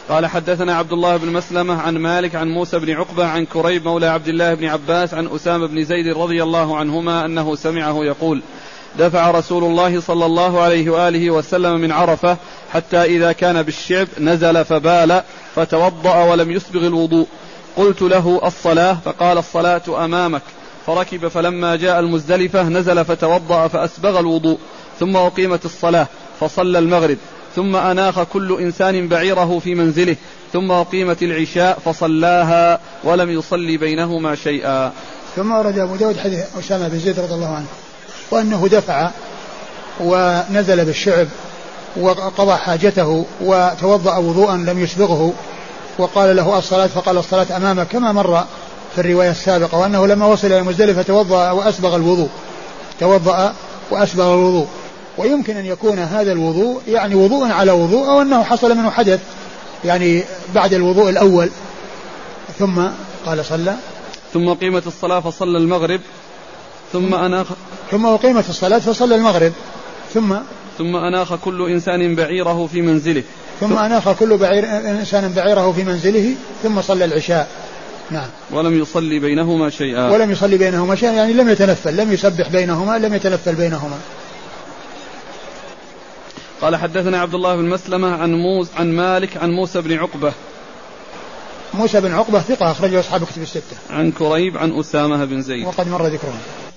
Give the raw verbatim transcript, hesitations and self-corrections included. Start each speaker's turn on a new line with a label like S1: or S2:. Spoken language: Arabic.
S1: قال حدثنا عبد الله بن مسلمة عن مالك عن موسى بن عقبة عن كريب مولى عبد الله بن عباس عن أسامة بن زيد رضي الله عنهما أنه سمعه يقول دفع رسول الله صلى الله عليه وآله وسلم من عرفة حتى إذا كان بالشعب نزل فبال فتوضأ ولم يسبغ الوضوء. قلت له الصلاة؟ فقال الصلاة أمامك. فركب فلما جاء المزدلفة نزل فتوضأ فأسبغ الوضوء ثم أقيمت الصلاة فصلى المغرب ثم أناخ كل إنسان بعيره في منزله ثم أقيمت العشاء فصلاها ولم يصلي بينهما شيئا.
S2: ثم ورد أبو داود حديث أسامة بن زيد رضي الله عنه وأنه دفع ونزل بالشعب وقضى حاجته وتوضأ وضوءا لم يسبغه وقال له الصلاة فقال الصلاة أمامك كما مر في الرواية السابقة. وأنه لما وصل إلى مزدلفة توضأ وأسبغ الوضوء توضأ وأسبغ الوضوء. ويمكن أن يكون هذا الوضوء يعني وضوء على وضوء أو أنه حصل منه حدث يعني بعد الوضوء الأول. ثم قال صلى
S1: ثم قيمت الصلاة فصلى المغرب ثم أناخ
S2: ثم أقيمت الصلاة فصلى المغرب ثم
S1: ثم أناخ كل إنسان بعيره في منزله
S2: ثم أناخ كل بعير إنسان بعيره في منزله ثم صلى العشاء. نعم.
S1: ولم يصلي بينهما شيئا
S2: ولم يصلي بينهما شيئا يعني لم يتنفل لم يسبح بينهما لم يتنفل بينهما.
S1: قال حدثنا عبد الله بن مسلمة عن موس عن مالك عن موسى بن عقبة.
S2: موسى بن عقبة ثقة أخرجه أصحاب كتب الستة.
S1: عن كريب عن أسامة بن زيد
S2: وقد مر ذكره.